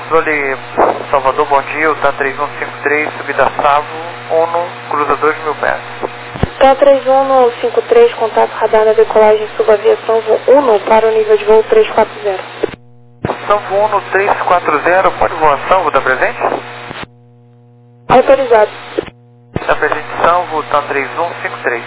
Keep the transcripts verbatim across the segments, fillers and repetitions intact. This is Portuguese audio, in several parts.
controle Salvador, bom dia, o T A três um cinco três, subida Savo, Uno, cruza dois mil pés. T A três um cinco três, contato radar na decolagem, subaviação Uno para o nível de voo três quatro zero. Salvo Uno três quatro zero, pode voar Salvo, dá presente? Autorizado. Dá presente Salvo, T A três um cinco três.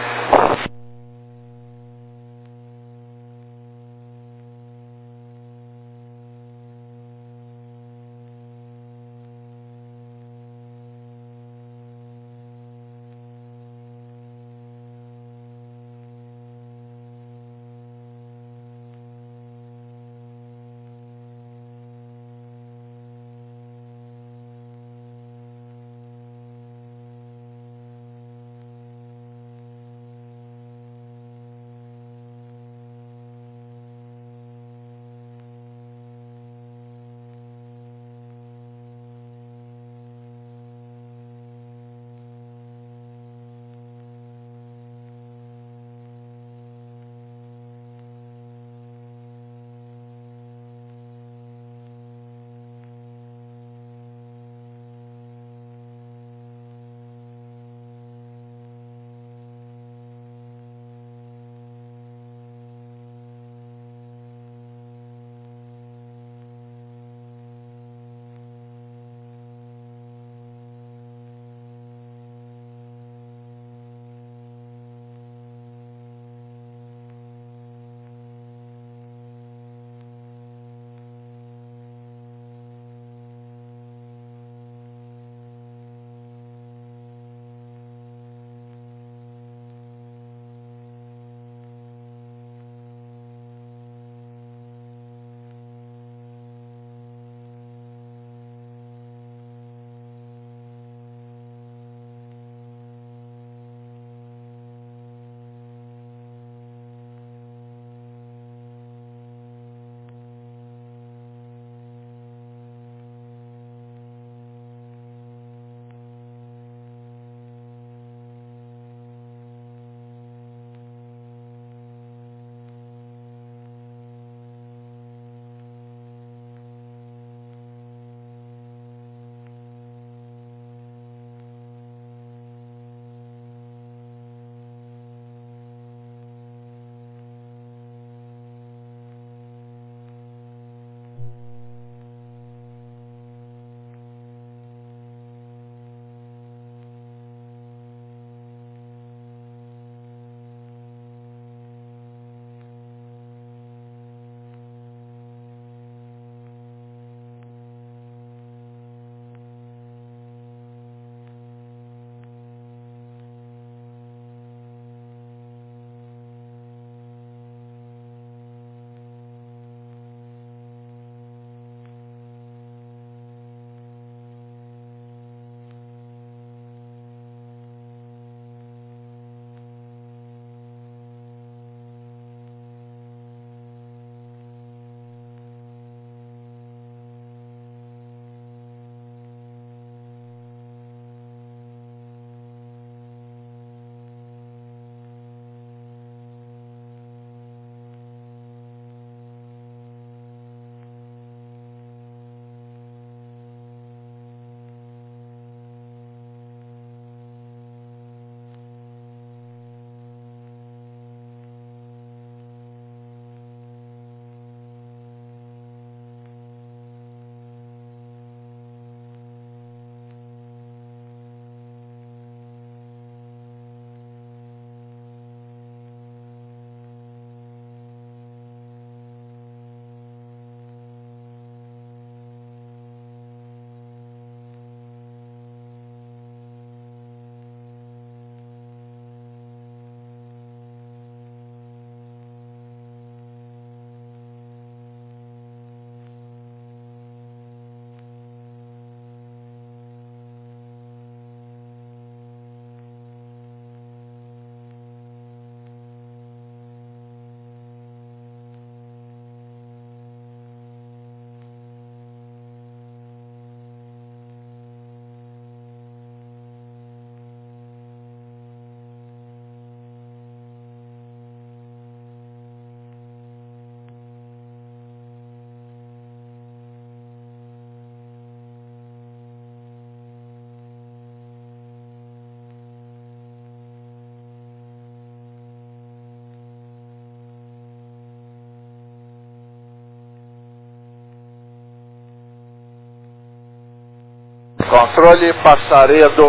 Controle, passaria do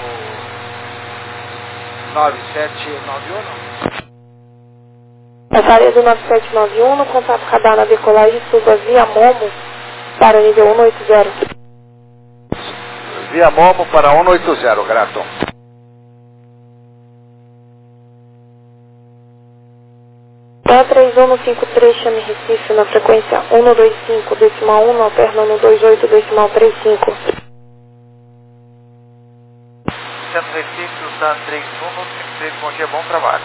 nove sete nove um. Passaria do nove sete nove um, no contato radar na decolagem, suba via Momo para o nível um oito zero. Via Momo para um oito zero, grato. P três um cinco três, chame Recife na frequência um dois cinco, decimal um, alternando dois oito, decimal três cinco. Centro Recife, U T A três um cinco três, bom dia, bom trabalho.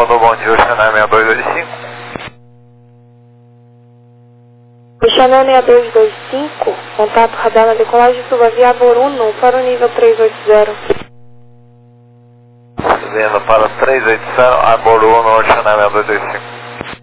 Salvador, bom dia, Oceanária seis dois dois cinco. Oceanária seis dois dois cinco, contato radar na decolagem, suba via Boruno para o nível três oito zero. Subindo para três oito zero, Arboruno, Oceanária seis dois dois cinco.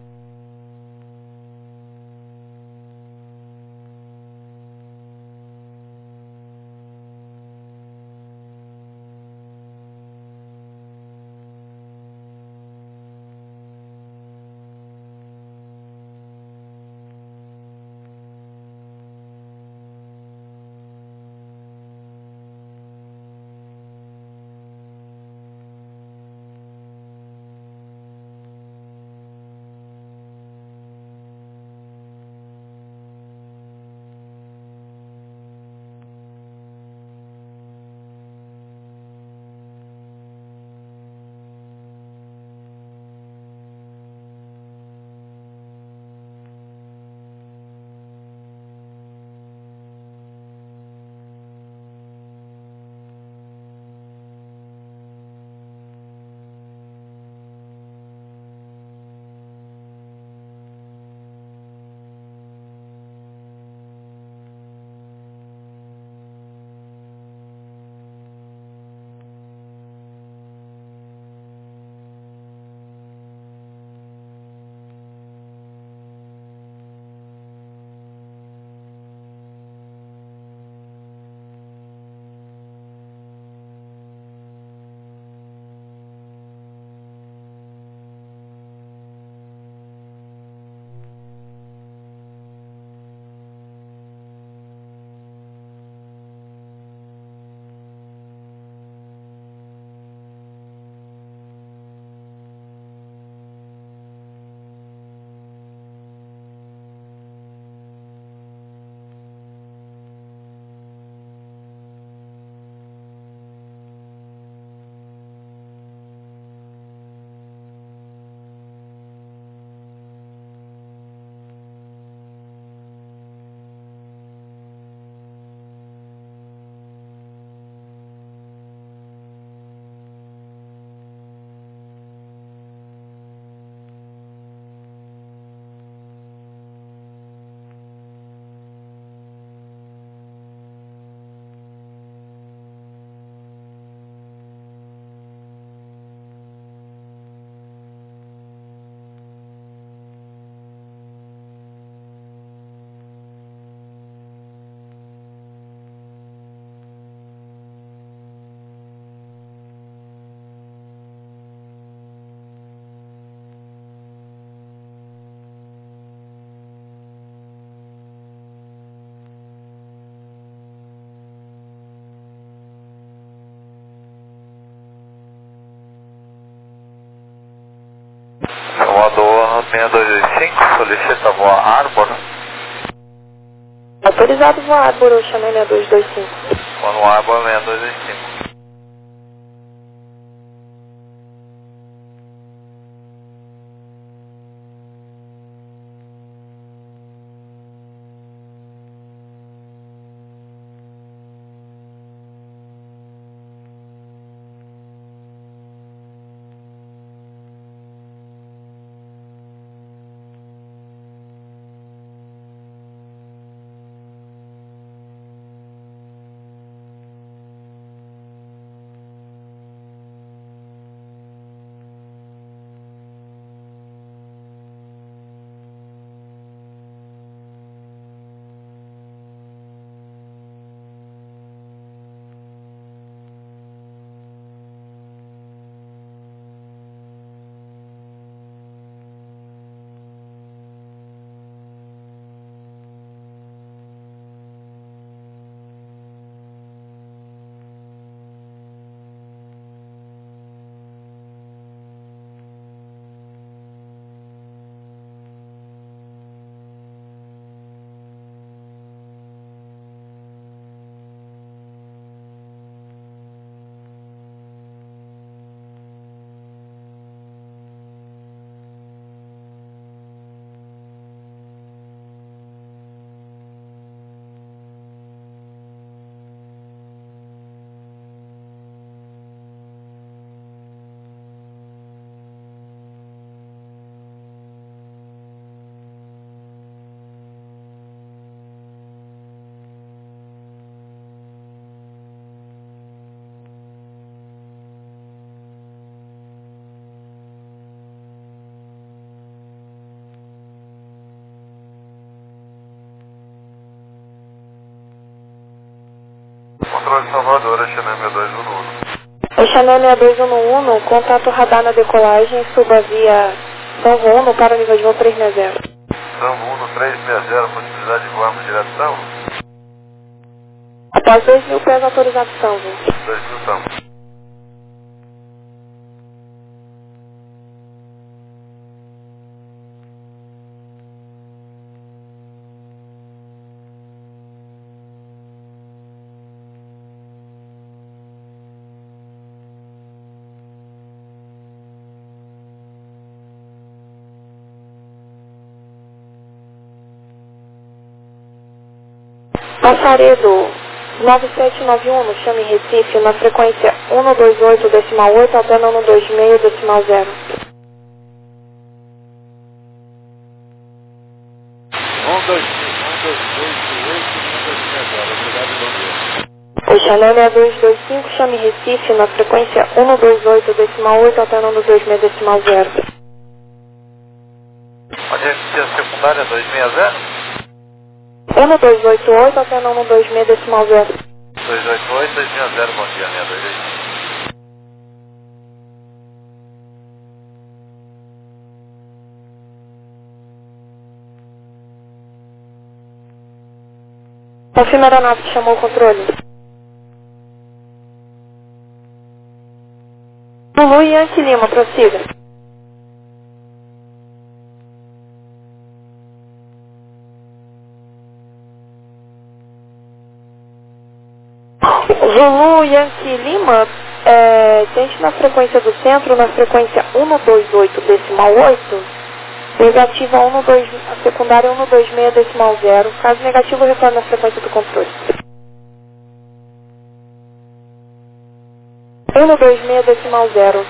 Salvador seis dois dois cinco, solicita voar Arbor. Autorizado voar Arbor, Oceanária seis dois dois cinco. Mano Arbor seis dois dois cinco. Controle Salvador, Chanel seis dois um um. O Chanel seis dois um um, contato radar na decolagem, suba via São Uno para o nível de voo três seis zero. São Uno três seis zero, possibilidade de voarmos direto São? Após dois mil pés autorizado São Uno. dois mil São. Passaredo nove sete nove um, chame Recife na frequência um dois oito decimal oito até um dois seis decimal zero. um dois oito oito um dois seis zero, obrigado, bom dia. O Chanel seis dois dois cinco, chame Recife na frequência um dois oito decimal oito até um dois seis decimal zero. Onde é que a secundária dois seis zero? um dois oito oito até um dois seis decimal zero. dois oito oito, dois seis zero, bom dia, seis dois oito. Confirma a aeronave que chamou o controle. Lulu e Yankee Lima, prossiga. Zulu Yankee Lima, é, tente na frequência do centro, na frequência um dois oito decimal oito, negativa um dois, a secundária um dois seis decimal zero, caso negativo retorne na frequência do controle. um dois seis decimal zero.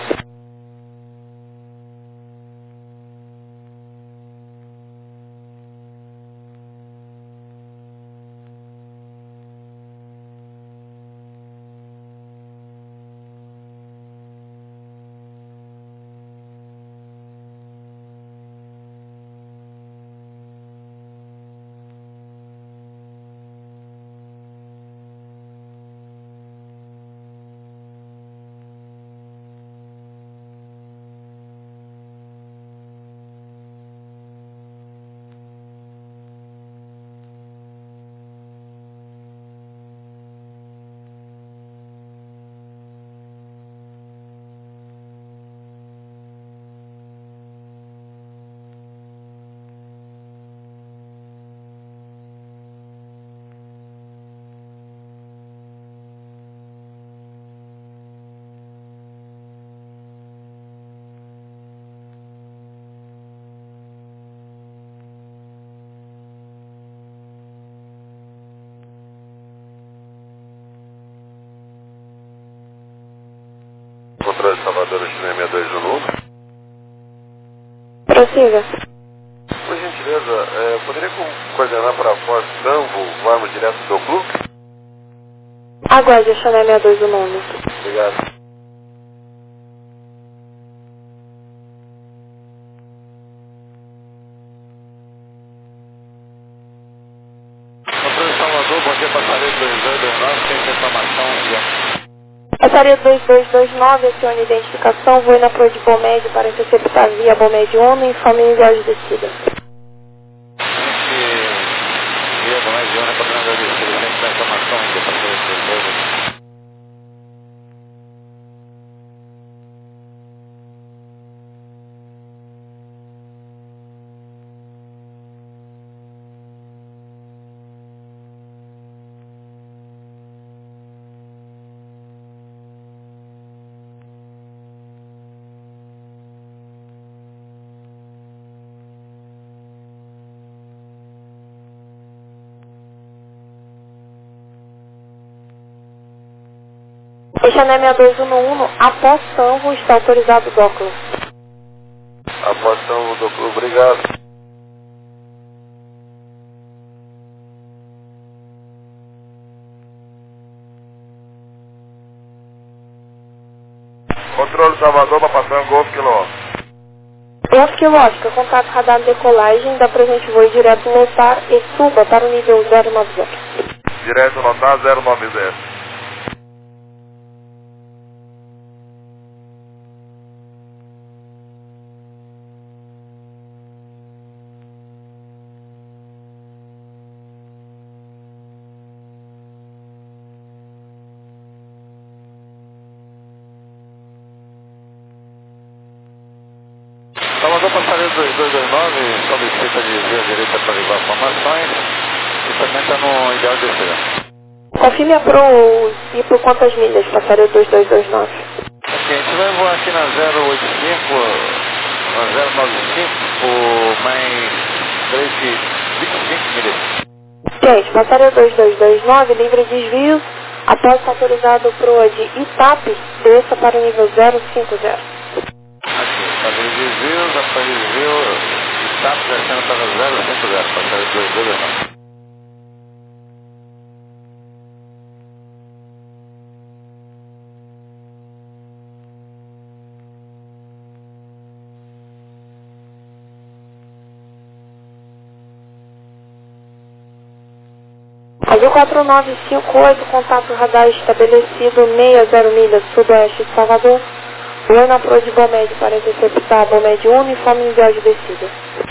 Controle Salvador, Chanel seis dois um um. Prossiga. Por gentileza, é, poderia co- coordenar para a Ford Sambo, voarmos direto do clube? Aguarde o Chanel seis dois um um. Obrigado. Controle Salvador, bom dia, passaredo dois dois dois nove, tem informação aqui. Passaria dois dois dois nove, acione identificação, voe na Pro de Bomed para interceptar via Bomed um, informe inicial de descida. Via Bomed um, né, padrão da descida, tem essa informação ainda, passaredo dois dois dois. O Chanel seis dois um um, após Sanvo, está autorizado o Douglas. Após Sanvo do clube, obrigado. Controle Salvador para passar um Golf Quilômetro. Golf Quilômetro, contato radar de decolagem, da presente voo direto lotar e suba para o nível zero nove zero. Direto notar zero nove zero. dois dois dois nove solicita desvio à direita para ligar formações e também está no ideal de descida. Confirme a Pro e por quantas milhas passaria o dois dois dois nove? Ok, a gente vai voar aqui na zero oito cinco, na zero nove cinco por mais três, vinte e cinco milhas. Gente, passaria o dois dois dois nove, livre desvios, após autorizado o Pro de Itap, desça para o nível zero cinco zero. Aqui, fazer desvios, após desvio, está descendo para zero cinco zero, passaria o dois dois dois nove. Azul quatro nove cinco oito, contato radar estabelecido sessenta milhas sudoeste de Salvador. Voe na Pro de Bomed para interceptar Bomed um, uniforme em viagem de descida.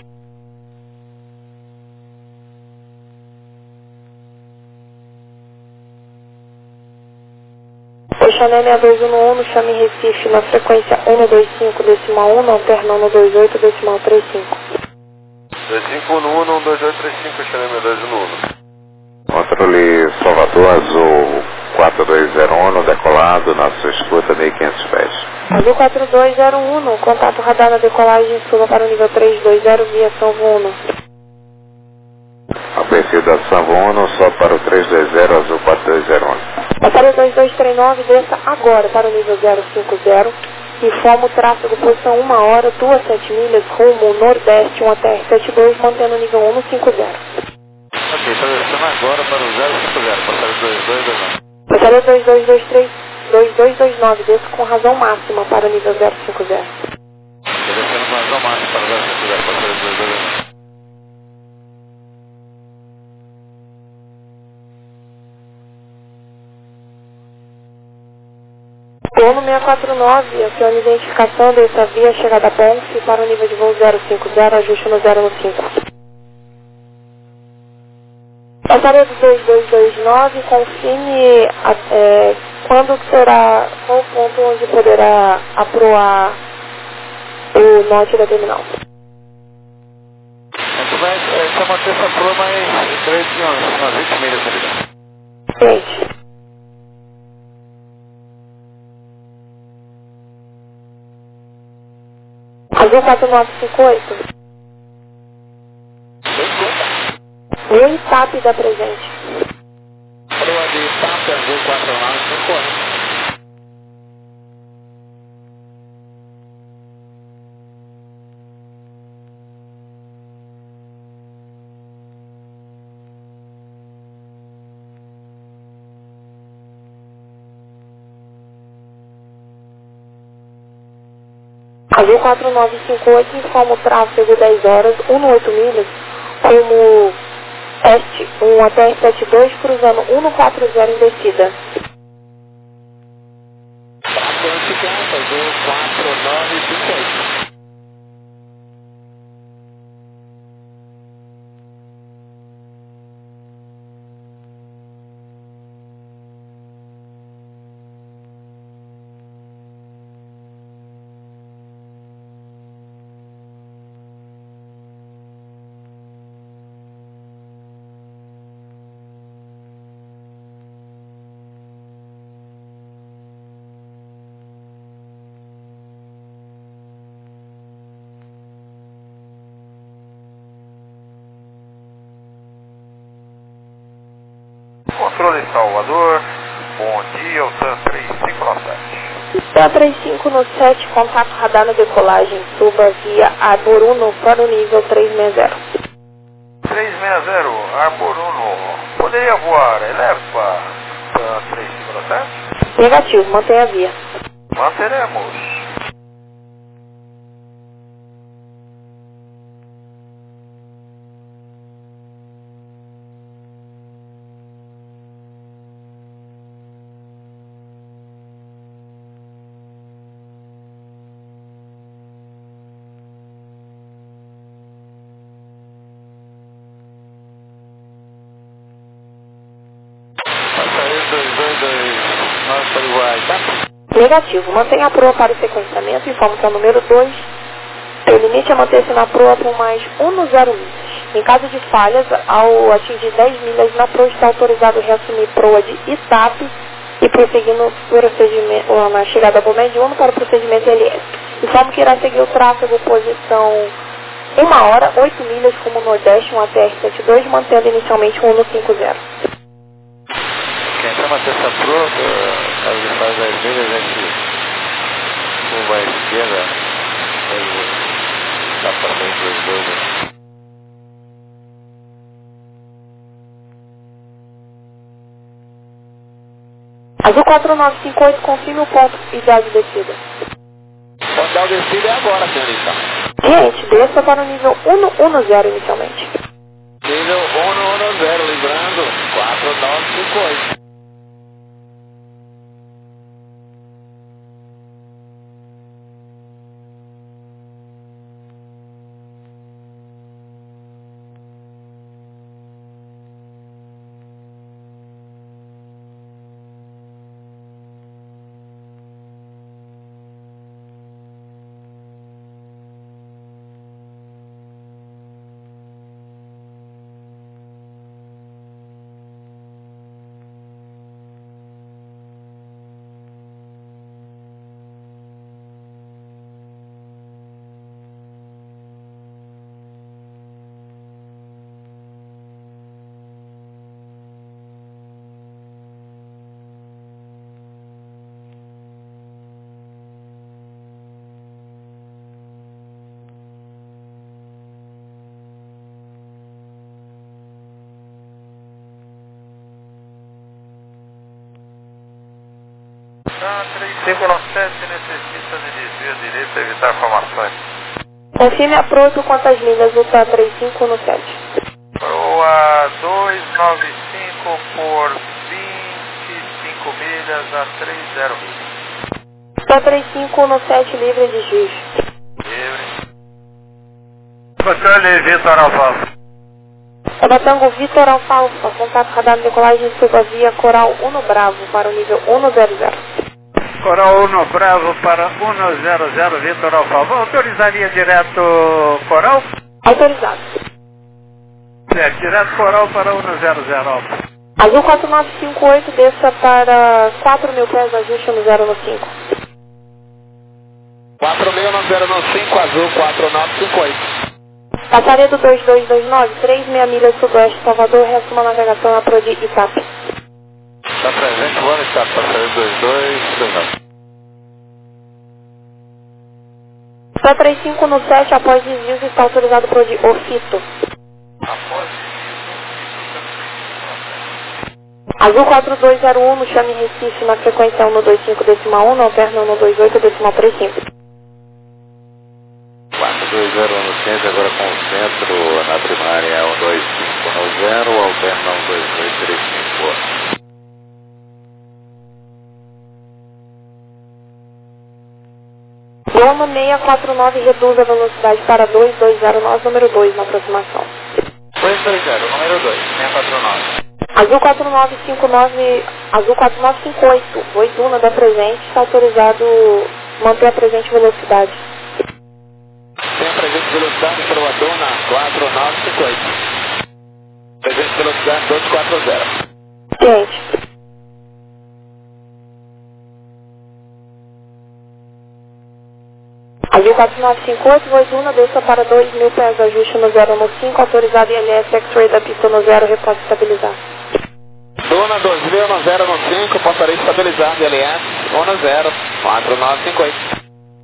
Oxané seis dois um um, chame Recife na frequência cento e vinte e cinco decimal um, alternando dois oito decimal trinta e cinco. dois cinco um um, um dois oito três cinco, Oxané seis dois um um. Controle Salvador, Azul quatro dois zero um, decolado, na sua escuta, mil e quinhentos pés. Azul quatro dois zero um, contato radar na decolagem, suba para o nível três dois zero via São Vuno. Aparecido da São Vuno, só para o três dois zero, Azul quatro dois zero um. Passaria dois dois três nove, desça agora para o nível zero cinco zero. Informa o tráfego, posição uma hora, duas sete milhas, rumo nordeste, um A T R setenta e dois, mantendo o nível um no cinco zero. Ok, está descendo agora para o zero cinco zero, passaria o dois dois dois nove. Passaria dois dois dois três, dois dois dois nove, desça com razão máxima para o nível zero cinco zero. Está descendo com razão máxima para o zero cinco zero, passaria o dois dois dois nove. Dono seiscentos e quarenta e nove, acione a identificação dessa via, chegada a Ponce para o nível de voo zero cinco zero, ajuste no zero no cinco. Passaria do dois dois dois nove, confirme é, quando será, qual o ponto onde poderá aproar o norte da terminal. A gente vai é, só manter essa proa mais três, umas vinte milhas ali. Gente. Azul quatro nove cinco oito. O Itap da presente. Proa de Itap, Azul quatro nove cinco oito. Azul quatro nove cinco oito, informa o tráfego dez horas, um no oito milhas, como este, um A T R setenta e dois, cruzando um no quatro zero em descida. Azul quatro nove cinco oito. Controle Salvador, bom dia, o TAM três cinco nove sete. TAM três cinco nove sete, contato radar na decolagem, suba via Arboruno para o nível três seis zero. três seis zero, Arboruno, poderia voar Elepa, TAM três cinco nove sete? Negativo, mantenha a via. Manteremos. Negativo. Mantenha a proa para o sequenciamento. Informo que é o número dois O limite é manter-se na proa por mais um no zero milhas. Em caso de falhas, ao atingir dez milhas na proa, está autorizado a reassumir proa de Itap e prosseguir no procedimento, na chegada a Bomed um para o procedimento L S. Informo que irá seguir o tráfego posição uma hora, oito milhas rumo nordeste, um A T R setenta e dois, mantendo inicialmente um no cinquenta. Quem está manter essa proa, caso ele faz dez milhas, a gente curva à esquerda, está passando dois dois. Azul quatro nove cinco oito, confirme o ponto ideal de descida. O ponto ideal de descida é agora, senhorita. Gente, desça para o nível um no um no zero inicialmente. Nível um no um no zero, lembrando, quatro nove cinco oito. três cinco nove sete necessita de desvio à direita, evitar formações. Confirme a proa por quantas milhas o T A três cinco no sete. Proa duzentos e noventa e cinco por vinte e cinco milhas a trinta milhas. T A três cinco no sete, livre de juiz. Livre. Controle Vitor Alfa. Tabatango Vitor Alfa, contato radar de decolagem suba via Coral um no Bravo para o nível um no zero zero. Coral um no Bravo para um no zero zero, Vitor Alfa. Autorizaria direto Coral? Autorizado. É, direto Coral para um no zero zero, Alfa. Azul quatro nove cinco oito, desça para quatro mil pés, ajuste no zero no cinco. quatro mil no zero no cinco, Azul quatro nove cinco oito. Passaredo dois dois dois nove, três meia milhas sudoeste, Salvador, reassuma a navegação na proa de Itap. Está presente, vamos estar passaredo dois dois dois nove. T A três cinco no sete, após desvios, está autorizado proa de Ofito. Azul quatro dois zero um, no chame Recife, na frequência um no dois cinco decimal um, na alterna um no dois oito decimal três cinco. quatro dois zero no centro, agora com o centro na primária um dois cinco no zero, alterna um dois dois três cinco. Loma seiscentos e quarenta e nove, reduz a velocidade para dois dois zero nove, número dois na aproximação. dois dois zero, número dois, seiscentos e quarenta e nove. Azul quatro nove cinco nove, Azul quatro nove cinco oito, Voiduna da presente, está autorizado manter a presente velocidade. Tem a presente velocidade para o Aduna quatro nove cinco oito. Presente velocidade dois quatro zero. Gente. Azul quatro nove cinco oito, Voiduna, desça para dois mil pés, ajuste no zero no cinco, autorizado I L S, X-ray da pista no zero, repórte estabilizar. Duna dois mil no zero no cinco, passaria estabilizado I L S, um no zero, quatro nove cinco oito.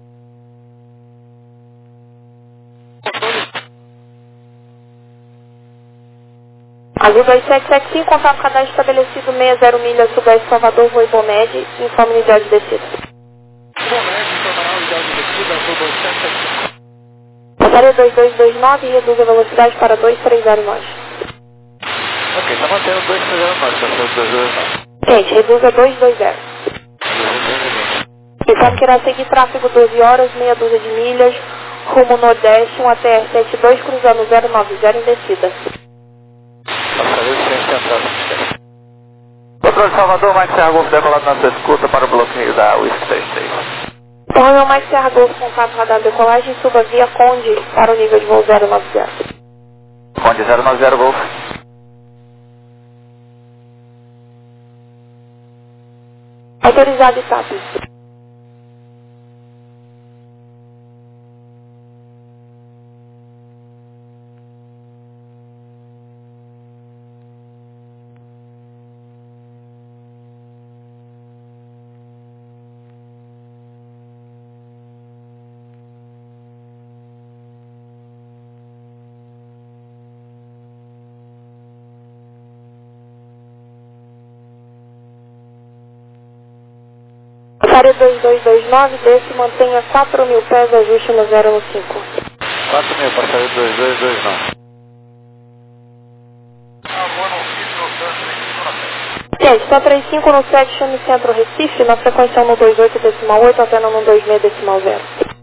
Azul dois sete sete cinco, contato cadastro estabelecido sessenta milhas, sudeste Salvador, voo Ibomed, informe unidade de descida. Ibomed, informará unidade de descida, Azul dois sete sete cinco. Passaria dois dois dois nove e reduz a velocidade para dois três zero nove. Ok, está mantendo dois três zero nove, está sendo dois dois nove. Gente, reduza dois dois zero. Informe que irá seguir tráfego doze horas, meia dúzia de milhas, rumo nordeste, um A T R setenta e dois, cruzando zero nove zero em descida. Passaria ciência atrás. Controle Salvador, Mike Serra Golf decolado na sua escuta para o bloqueio da West Station. Romeo Mike Serra Golf, contato radar decolagem, suba via Conde para o nível de voo zero nove zero. Conde zero nove zero Golf. Autorizado e TAP. Passaria dois dois dois nove, desce, mantenha quatro mil pés, ajuste no zero no cinco. quatro mil, passaria dois dois dois nove. Gente, está trinta e cinco no sete, chame Centro Recife, na frequência um dois oito decimal oito, até no dois seis decimal zero.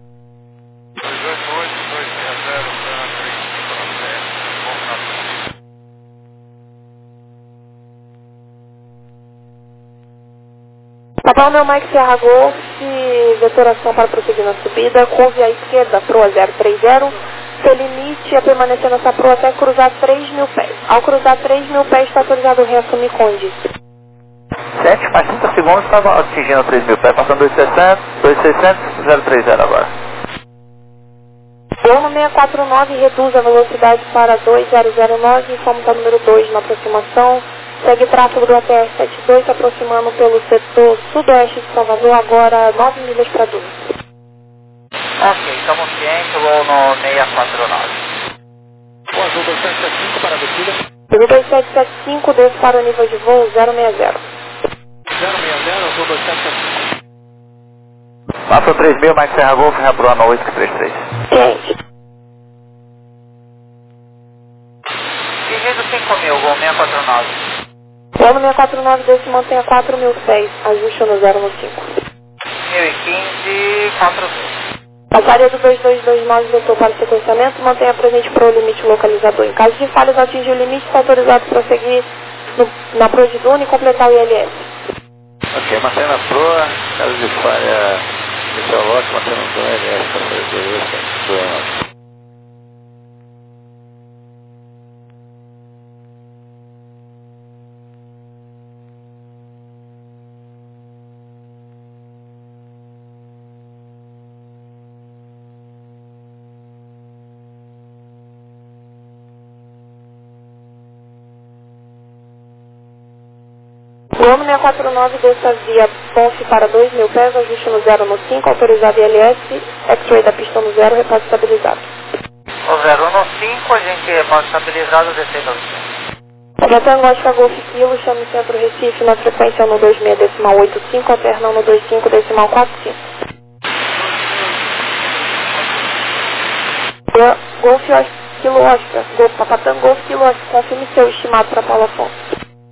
Papai meu Mike Serra Golf, vetoração para prosseguir na subida, curve à esquerda, proa zero três zero, seu limite é permanecer nessa proa até cruzar três mil pés. Ao cruzar três mil pés, está autorizado o reassumir Conde. sete, mais trinta segundos, estava atingindo três mil pés, passando dois seiscentos, dois seiscentos, zero três zero agora. Voo no seiscentos e quarenta e nove, reduz a velocidade para dois zero zero nove, informa o número dois na aproximação. Segue tráfego do A T R setenta e dois, se aproximando pelo setor sudoeste de Salvador, agora nove milhas para duas. Ok, estamos cientes, voo no seiscentos e quarenta e nove. O azul dois sete sete cinco para a descida. Azul dois sete sete cinco, desce para o nível de voo zero seis zero. zero seis zero, azul dois sete sete cinco. Passou três mil, Mike Serra Golf, reproa no oito três três. Gente. Dirigido cinco mil, voo seiscentos e quarenta e nove. Voo no seiscentos e quarenta e nove, desce, mantenha quatro mil pés, ajuste no zero no cinco. mil e quinze, quatro mil. Passaria do dois dois dois nove, voltou para o sequenciamento, mantenha presente para o limite localizador. Em caso de falhas, atingir o limite, está autorizado a prosseguir no, na proa de Duna e completar o I L S. Ok, mantém na proa, caso de falha, Michel Locke, mantém no I L S, passaria dois dois nove. O Homem seiscentos e quarenta e nove desce via Ponce para dois mil pés, ajuste no zero no cinco, autorizado I L S, X-ray da pista no zero, repassa estabilizado. O zero no cinco, a gente repassa estabilizado, descendo no cinco. Aviação Gótica Golf Kilo, chame Centro Recife na frequência um dois seis decimal oito cinco, alterna um dois cinco decimal quatro cinco. Golf Kilo Oscar, Golf Papatã Golf Kilo Oscar, confirme seu estimado para Paulo Afonso.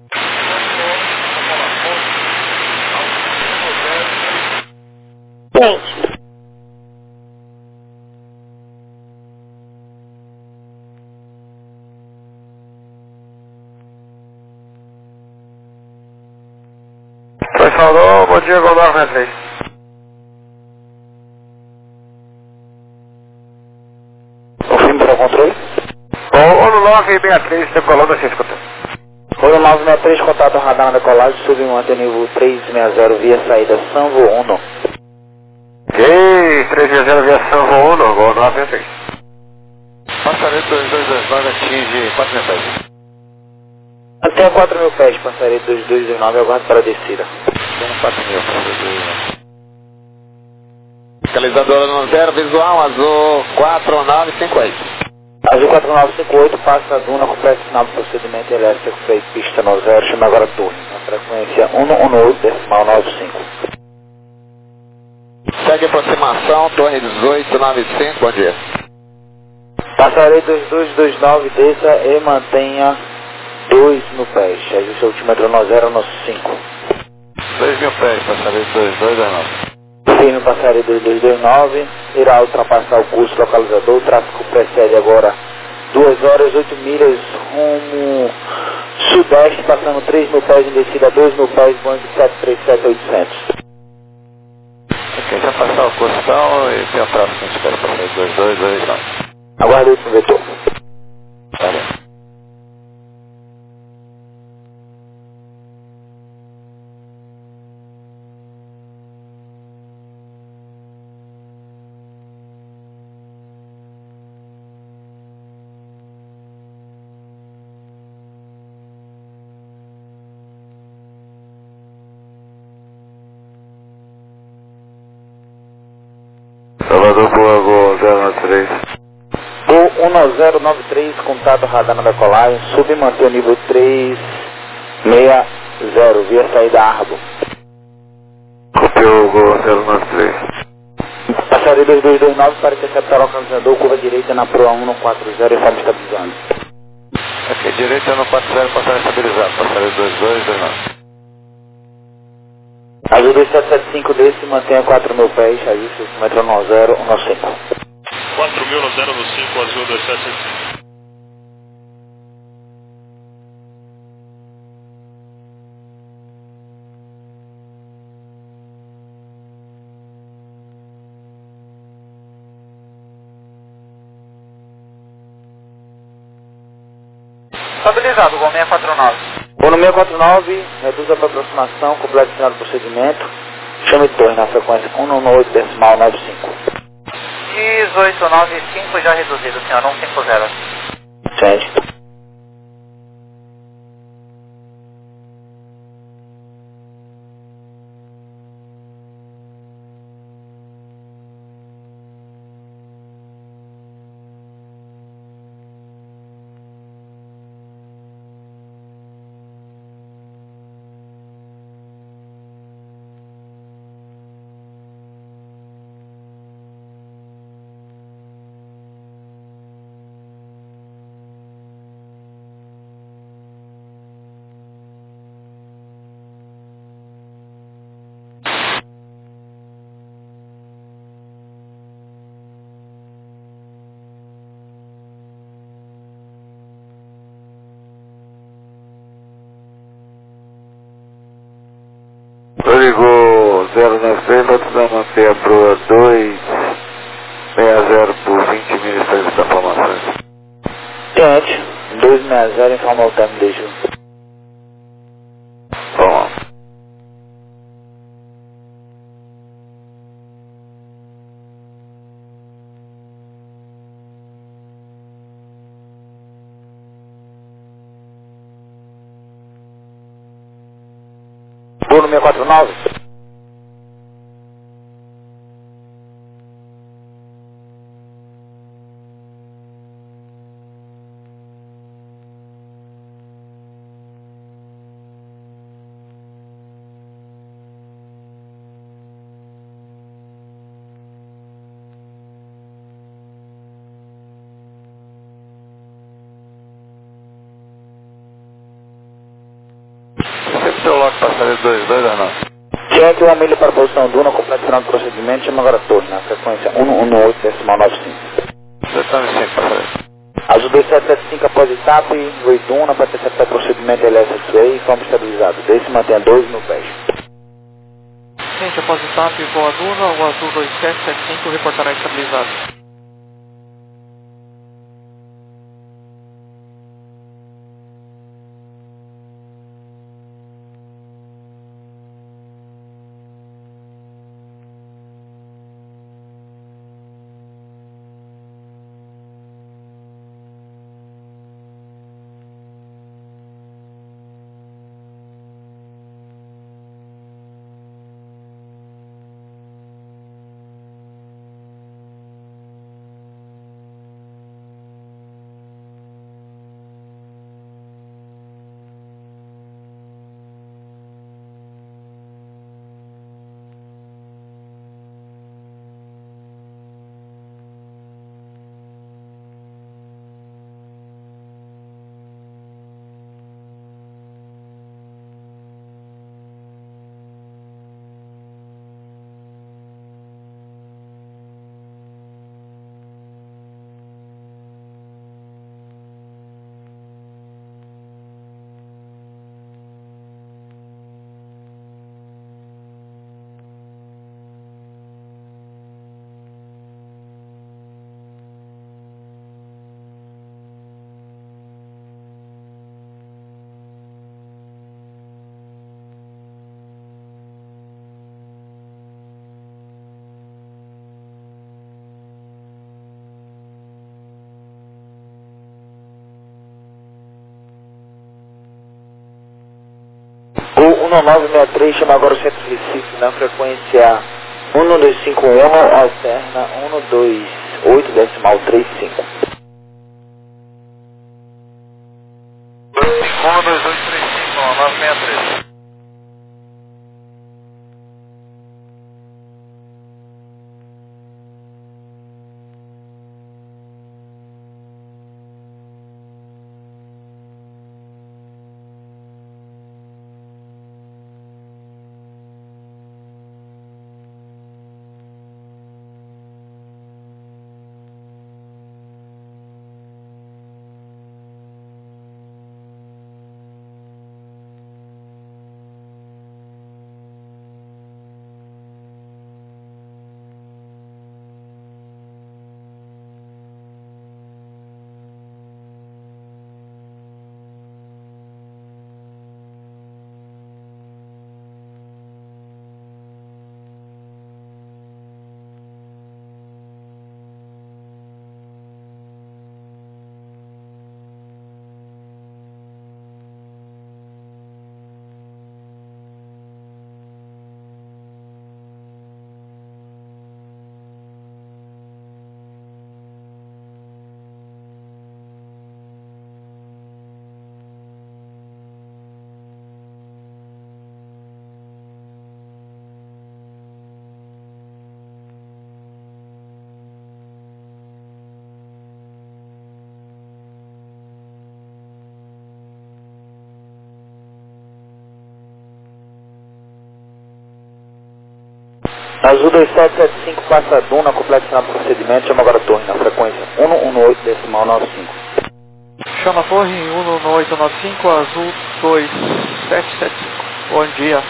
Gente. Pois falou, bom dia, Goldar noventa e três. Confirme para o controle. O nove seis três, decolou da cinco escuta. Oi, nove seis três, contato radar na decolagem, subiu um antena nível três seis zero via saída Sanvo um. Ok, três seis zero via Sanvo um, Gol noventa e três. Passaria dois dois dois nove, atinge quatro mil pés. Até quatro mil pés, passaria dois dois dois nove, aguardo para a descida. Tem quatro mil, passaria. Localizadora no zero, visual, azul quatro nove cinco oito. Azul quatro nove cinco oito, passa a Duna, completa sinal do procedimento elétrico, freio pista no zero, chama agora turno, na frequência um um oito decimal nove cinco. Segue aproximação, torre dezoito nove cinco, bom dia. Passarei dois dois dois nove, desça e mantenha dois mil pés, ajuste o altímetro no zero no cinco. dois mil pés, passarei dois dois dois nove. Firme passaria dois dois dois nove, irá ultrapassar o curso localizador, o tráfego precede agora duas horas, oito milhas, rumo sudeste, passando três mil pés em descida, dois mil pés, Boeing sete três sete oitocentos. Ok, já passou a posição e tem o próximo que a gente vai passar de dois dois dois nove. Aguarde o último vetor. Valeu. Salvador Boa Gol zero nove três. Gol um nove zero nove três, contato radar na decolagem, sub e manter o nível três seis zero, via saída Arbo. Copiou o Gol zero nove três. Passaria dois dois dois nove para interceptar o alcançador, curva direita na proa um quatro zero e estamos estabilizando. Ok, direita no quatro zero, passar estabilizado, passar dois dois dois nove. Azul dois sete sete cinco desse, mantenha quatro mil pés, ajuste o metro um zero um cinco. quatro mil no zero no cinco, Azul dois sete sete cinco. Estabilizado, Gol seiscentos e quarenta e nove. Gol no seiscentos e quarenta e nove, reduz a aproximação, completo final do procedimento. Chame de torre na frequência um nove oito decimal nove cinco. dezoito nove cinco já reduzido, senhor, um cinco zero. Sente. Ligou zero nove três, nós manter a proa dois seis zero por vinte milhas da formações. Tente. dois seis zero, informa o término de junto. Bom. Gol no seiscentos e quarenta e nove. Sempre seu lote passaria dois dois ou não? Cheque uma milha para a posição Duna, completo final do procedimento, chama agora torre na frequência um um oito decimal nove cinco. Setão e cinco, passaria. Azul dois sete sete cinco após etapa, Oi Duna para interceptar o procedimento L S S A e forma estabilizada. Desse mantenha dois mil pés. Gente, após o T A P, voa Duna, o Azul dois sete sete cinco reportará estabilizado. um nove seis três, chama agora o centro de Recife na frequência um dois cinco um, alterna um dois oito decimal trinta e cinco. um dois oito três cinco nove seis três. Azul dois sete sete cinco, passa Duna, complexando o procedimento, chama agora a torre na frequência um um oito decimal nove cinco. Chama a torre um um oito nove cinco, Azul dois sete sete cinco. Bom dia.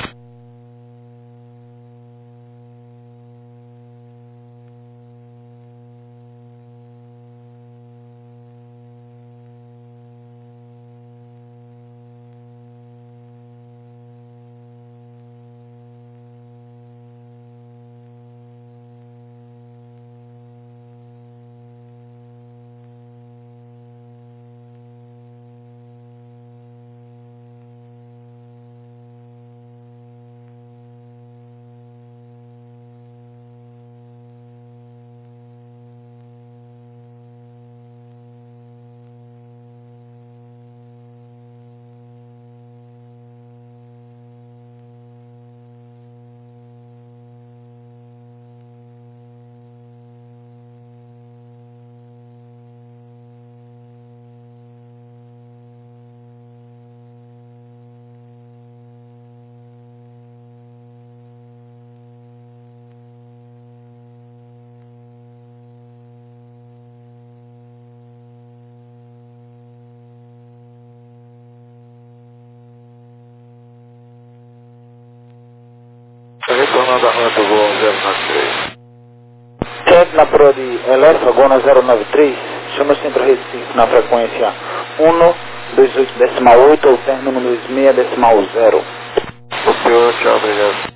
Retornando a rota voo zero nove três. Centro na proa de Elefa, Gona zero nove três, chama o centro Recife na frequência um dois oito decimal oito, alterna um dois seis decimal zero. O senhor, tchau, obrigado.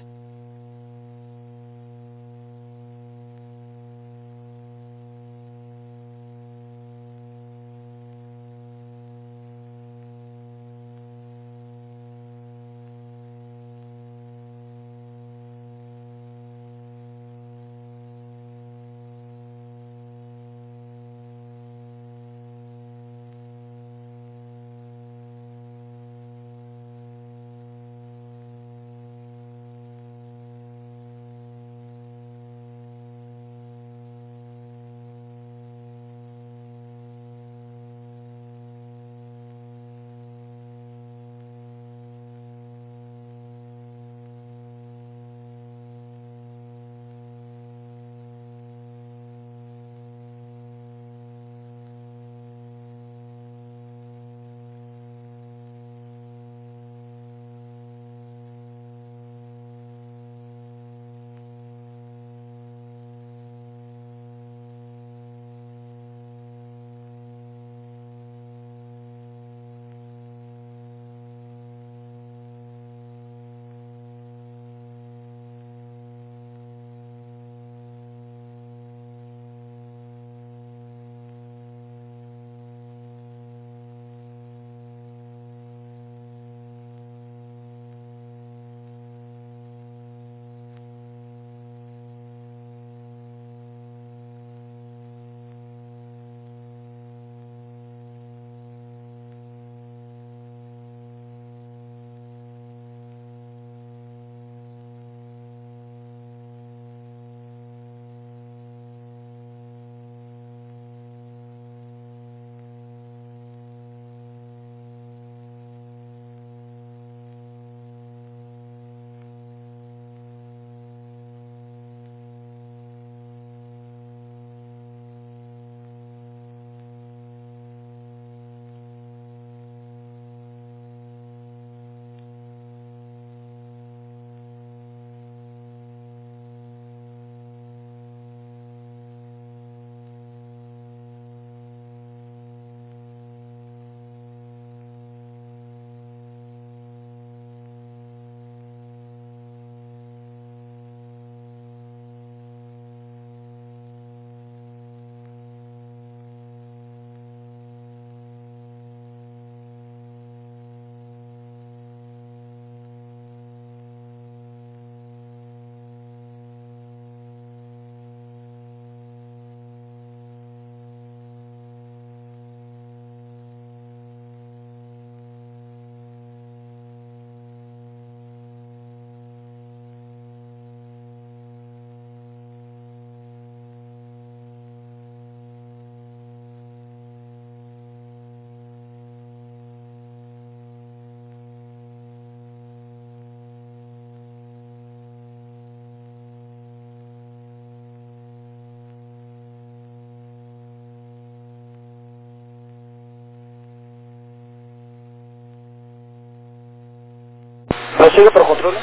Prossiga para o controle.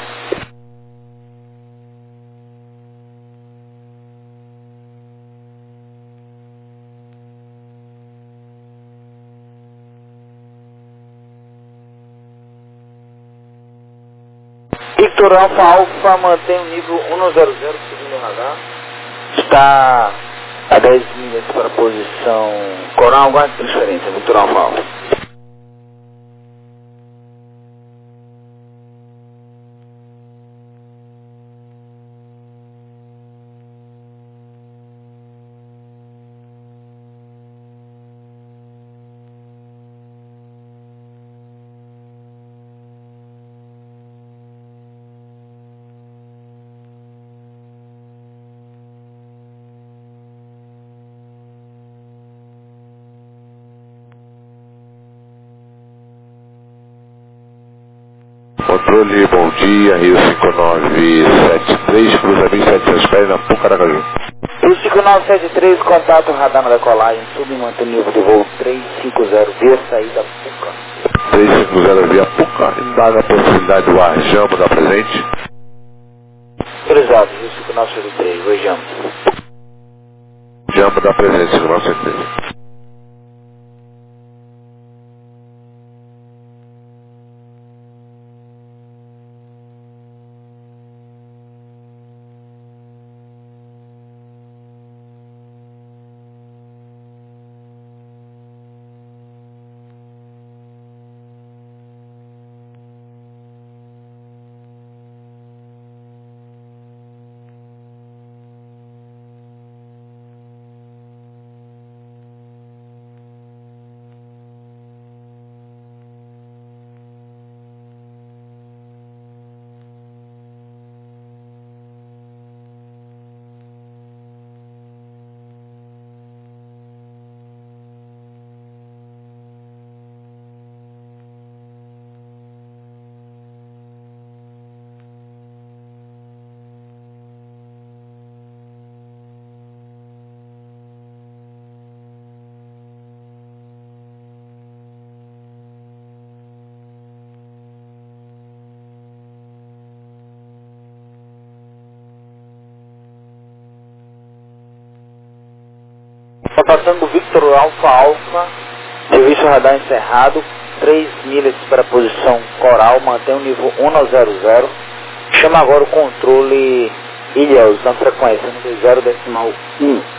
Victor Alfa Alfa mantém o nível cento, segundo o radar. Está a dez milhas para a posição Coral, guarda transferência, Victor Alfa Alfa. Controle, bom dia, Rio cinco nove sete três, cruzamento setecentos pés na Pucaracaju. Rio cinco nove sete três, contato radar na decolagem, sub mantém nível de voo trezentos e cinquenta via saída Puca. trezentos e cinquenta via Puca, indaga a possibilidade do ar Jambo da presente. Cruzado, Rio cinco nove sete três, oi Jambo. Jambo da presente, cinco nove sete três. Passando Victor Alfa Alfa, serviço radar encerrado, três milhas para a posição Coral, mantém o nível cento. Chama agora o controle Ilhéus, na frequência número zero decimal um.